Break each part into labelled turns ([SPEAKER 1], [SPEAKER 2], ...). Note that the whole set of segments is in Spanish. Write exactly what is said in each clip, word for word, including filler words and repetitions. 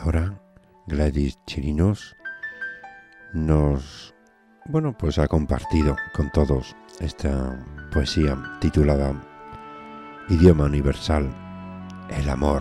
[SPEAKER 1] ahora Gladys Chirinos nos, bueno, pues ha compartido con todos esta poesía titulada Idioma Universal, el amor.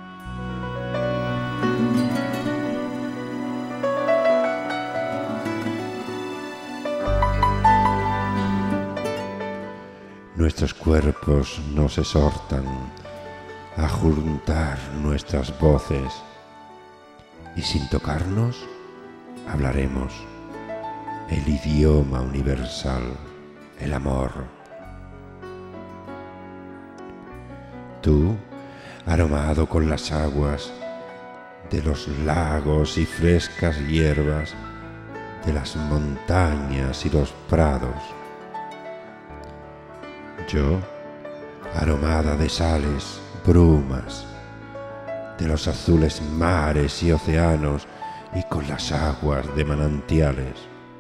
[SPEAKER 1] Nuestros cuerpos nos exhortan a juntar nuestras voces y sin tocarnos hablaremos el idioma universal, el amor. Tú, aromado con las aguas de los lagos y frescas hierbas de las montañas y los prados. Yo, aromada de sales, brumas, de los azules mares y océanos y con las aguas de manantiales.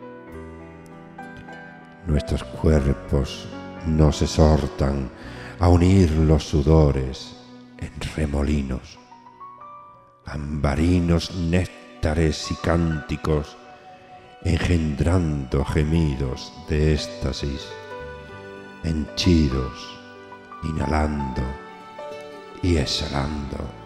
[SPEAKER 1] Nuestros cuerpos nos exhortan a unir los sudores en remolinos, ambarinos néctares y cánticos, engendrando gemidos de éxtasis, henchidos, inhalando y exhalando.